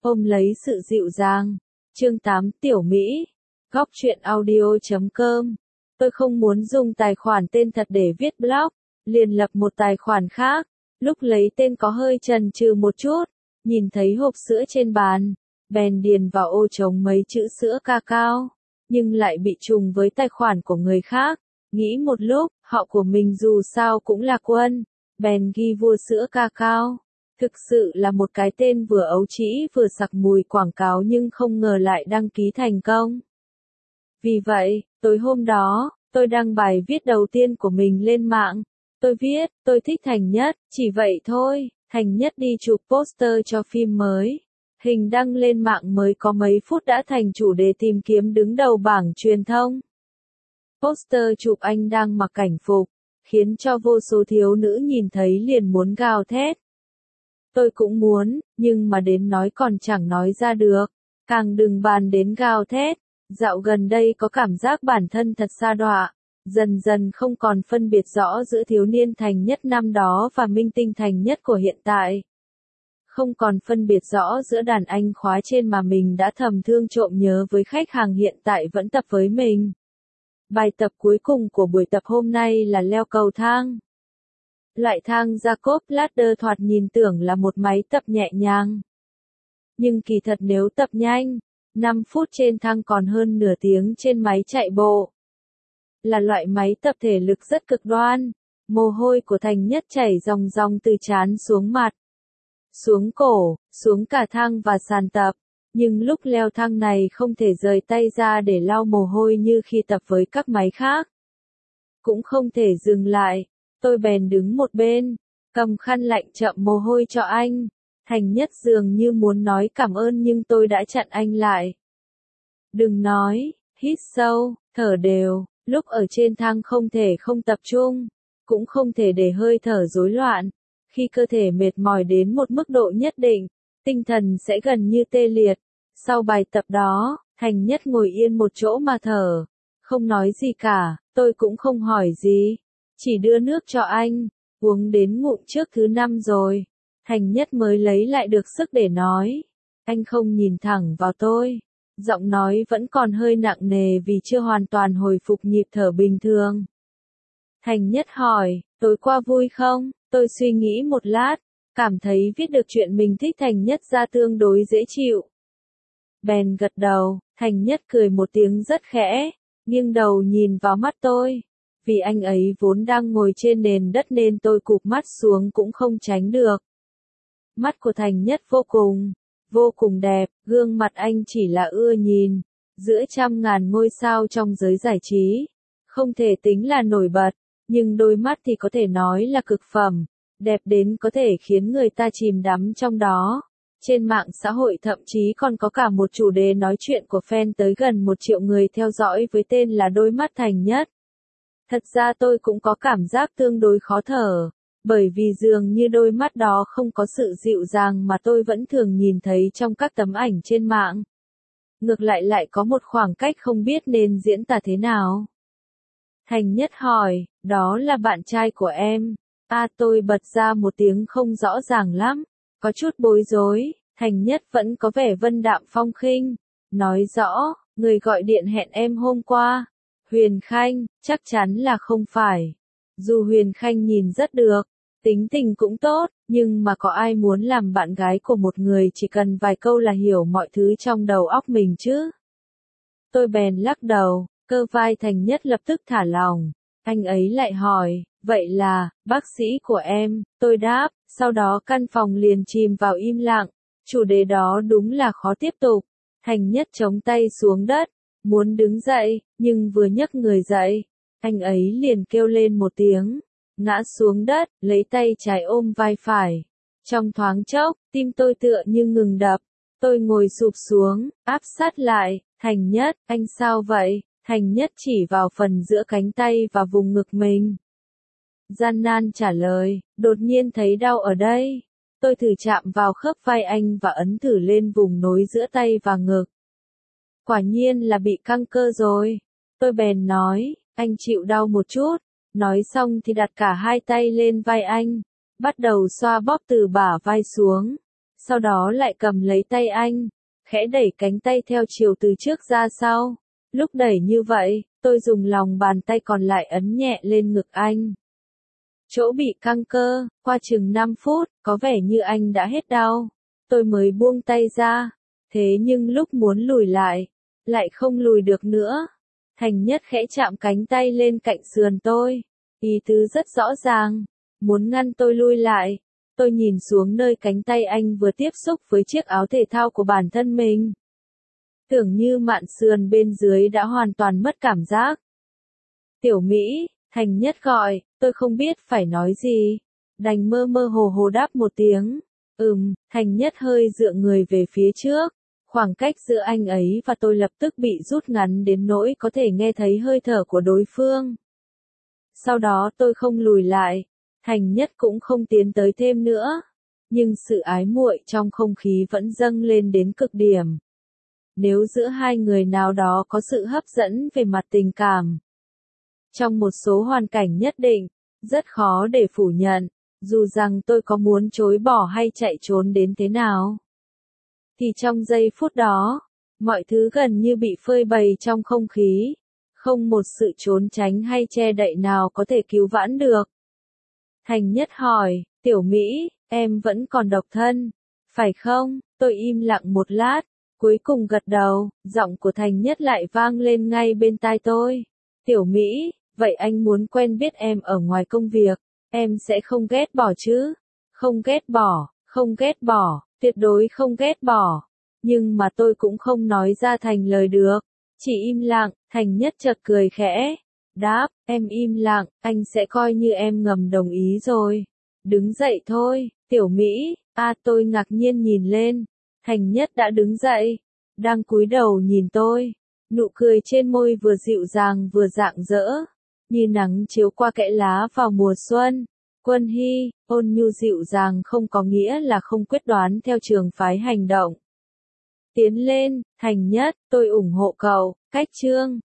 ôm lấy sự dịu dàng. Chương 8 Tiểu Mỹ. Góc truyện audio.com. Tôi không muốn dùng tài khoản tên thật để viết blog, liền lập một tài khoản khác. Lúc lấy tên có hơi chần chừ một chút, nhìn thấy hộp sữa trên bàn, bèn điền vào ô trống mấy chữ sữa cacao, nhưng lại bị trùng với tài khoản của người khác. Nghĩ một lúc, họ của mình dù sao cũng là Quân, bèn ghi vua sữa cacao. Thực sự là một cái tên vừa ấu trĩ vừa sặc mùi quảng cáo, nhưng không ngờ lại đăng ký thành công. Vì vậy, tối hôm đó, tôi đăng bài viết đầu tiên của mình lên mạng. Tôi viết, tôi thích Thành Nhất, chỉ vậy thôi. Thành Nhất đi chụp poster cho phim mới. Hình đăng lên mạng mới có mấy phút đã thành chủ đề tìm kiếm đứng đầu bảng truyền thông. Poster chụp anh đang mặc cảnh phục, khiến cho vô số thiếu nữ nhìn thấy liền muốn gào thét. Tôi cũng muốn, nhưng mà đến nói còn chẳng nói ra được, càng đừng bàn đến gào thét. Dạo gần đây có cảm giác bản thân thật sa đọa, dần dần không còn phân biệt rõ giữa thiếu niên Thành Nhất năm đó và minh tinh Thành Nhất của hiện tại. Không còn phân biệt rõ giữa đàn anh khóa trên mà mình đã thầm thương trộm nhớ với khách hàng hiện tại vẫn tập với mình. Bài tập cuối cùng của buổi tập hôm nay là leo cầu thang. Loại thang Jacob Ladder thoạt nhìn tưởng là một máy tập nhẹ nhàng. Nhưng kỳ thật nếu tập nhanh, 5 phút trên thang còn hơn nửa tiếng trên máy chạy bộ. Là loại máy tập thể lực rất cực đoan, mồ hôi của Thành Nhất chảy ròng ròng từ trán xuống mặt, xuống cổ, xuống cả thang và sàn tập. Nhưng lúc leo thang này không thể rời tay ra để lau mồ hôi như khi tập với các máy khác. Cũng không thể dừng lại, tôi bèn đứng một bên, cầm khăn lạnh chậm mồ hôi cho anh. Thành Nhất dường như muốn nói cảm ơn nhưng tôi đã chặn anh lại. Đừng nói, hít sâu, thở đều, lúc ở trên thang không thể không tập trung, cũng không thể để hơi thở rối loạn. Khi cơ thể mệt mỏi đến một mức độ nhất định, tinh thần sẽ gần như tê liệt. Sau bài tập đó, Thành Nhất ngồi yên một chỗ mà thở, không nói gì cả, tôi cũng không hỏi gì, chỉ đưa nước cho anh, uống đến ngụm trước thứ 5 rồi. Thành Nhất mới lấy lại được sức để nói. Anh không nhìn thẳng vào tôi, giọng nói vẫn còn hơi nặng nề vì chưa hoàn toàn hồi phục nhịp thở bình thường. Thành Nhất hỏi, tối qua vui không? Tôi suy nghĩ một lát, cảm thấy viết được chuyện mình thích Thành Nhất ra tương đối dễ chịu. Bèn gật đầu. Thành Nhất cười một tiếng rất khẽ, nghiêng đầu nhìn vào mắt tôi. Vì anh ấy vốn đang ngồi trên nền đất nên tôi cụp mắt xuống cũng không tránh được. Mắt của Thành Nhất vô cùng đẹp, gương mặt anh chỉ là ưa nhìn, giữa trăm ngàn ngôi sao trong giới giải trí. Không thể tính là nổi bật, nhưng đôi mắt thì có thể nói là cực phẩm, đẹp đến có thể khiến người ta chìm đắm trong đó. Trên mạng xã hội thậm chí còn có cả một chủ đề nói chuyện của fan tới gần 1 triệu người theo dõi với tên là đôi mắt Thành Nhất. Thật ra tôi cũng có cảm giác tương đối khó thở, bởi vì dường như đôi mắt đó không có sự dịu dàng mà tôi vẫn thường nhìn thấy trong các tấm ảnh trên mạng. Ngược lại có một khoảng cách không biết nên diễn tả thế nào. Thành Nhất hỏi, đó là bạn trai của em. Tôi bật ra một tiếng không rõ ràng lắm, có chút bối rối. Thành Nhất vẫn có vẻ vân đạm phong khinh, nói rõ, người gọi điện hẹn em hôm qua. Huyền Khanh, chắc chắn là không phải. Dù Huyền Khanh nhìn rất được, tính tình cũng tốt, nhưng mà có ai muốn làm bạn gái của một người chỉ cần vài câu là hiểu mọi thứ trong đầu óc mình chứ? Tôi bèn lắc đầu, cơ vai Thành Nhất lập tức thả lỏng. Anh ấy lại hỏi, vậy là, bác sĩ của em, tôi đáp, sau đó căn phòng liền chìm vào im lặng. Chủ đề đó đúng là khó tiếp tục. Thành Nhất chống tay xuống đất, muốn đứng dậy, nhưng vừa nhấc người dậy, anh ấy liền kêu lên một tiếng, ngã xuống đất, lấy tay trái ôm vai phải. Trong thoáng chốc, tim tôi tựa như ngừng đập. Tôi ngồi sụp xuống, áp sát lại. Thành Nhất, anh sao vậy? Thành Nhất chỉ vào phần giữa cánh tay và vùng ngực mình. Gian nan trả lời, đột nhiên thấy đau ở đây. Tôi thử chạm vào khớp vai anh và ấn thử lên vùng nối giữa tay và ngực. Quả nhiên là bị căng cơ rồi. Tôi bèn nói, anh chịu đau một chút. Nói xong thì đặt cả hai tay lên vai anh, bắt đầu xoa bóp từ bả vai xuống. Sau đó lại cầm lấy tay anh, khẽ đẩy cánh tay theo chiều từ trước ra sau. Lúc đẩy như vậy, tôi dùng lòng bàn tay còn lại ấn nhẹ lên ngực anh. Chỗ bị căng cơ, qua chừng 5 phút, có vẻ như anh đã hết đau. Tôi mới buông tay ra, thế nhưng lúc muốn lùi lại không lùi được nữa. Thành Nhất khẽ chạm cánh tay lên cạnh sườn tôi, ý tứ rất rõ ràng, muốn ngăn tôi lui lại. Tôi nhìn xuống nơi cánh tay anh vừa tiếp xúc với chiếc áo thể thao của bản thân mình. Tưởng như mạn sườn bên dưới đã hoàn toàn mất cảm giác. Tiểu Mỹ, Thành Nhất gọi, tôi không biết phải nói gì. Đành mơ mơ hồ hồ đáp một tiếng. Thành Nhất hơi dựa người về phía trước. Khoảng cách giữa anh ấy và tôi lập tức bị rút ngắn đến nỗi có thể nghe thấy hơi thở của đối phương. Sau đó tôi không lùi lại. Thành Nhất cũng không tiến tới thêm nữa. Nhưng sự ái muội trong không khí vẫn dâng lên đến cực điểm. Nếu giữa hai người nào đó có sự hấp dẫn về mặt tình cảm, trong một số hoàn cảnh nhất định, rất khó để phủ nhận, dù rằng tôi có muốn chối bỏ hay chạy trốn đến thế nào. Thì trong giây phút đó, mọi thứ gần như bị phơi bày trong không khí, không một sự trốn tránh hay che đậy nào có thể cứu vãn được. Thành Nhất hỏi, Tiểu Mỹ, em vẫn còn độc thân, phải không? Tôi im lặng một lát, cuối cùng gật đầu, giọng của Thành Nhất lại vang lên ngay bên tai tôi. Tiểu Mỹ, vậy anh muốn quen biết em ở ngoài công việc, em sẽ không ghét bỏ chứ? Không ghét bỏ, tuyệt đối không ghét bỏ. Nhưng mà tôi cũng không nói ra thành lời được, chỉ im lặng. Thành Nhất chợt cười khẽ, đáp, em im lặng, anh sẽ coi như em ngầm đồng ý rồi. Đứng dậy thôi, Tiểu Mỹ. Tôi ngạc nhiên nhìn lên. Thành Nhất đã đứng dậy, đang cúi đầu nhìn tôi. Nụ cười trên môi vừa dịu dàng vừa rạng rỡ, như nắng chiếu qua kẽ lá vào mùa xuân. Quân Hy, ôn nhu dịu dàng không có nghĩa là không quyết đoán theo trường phái hành động. Tiến lên, Thành Nhất, tôi ủng hộ cậu, cách chương.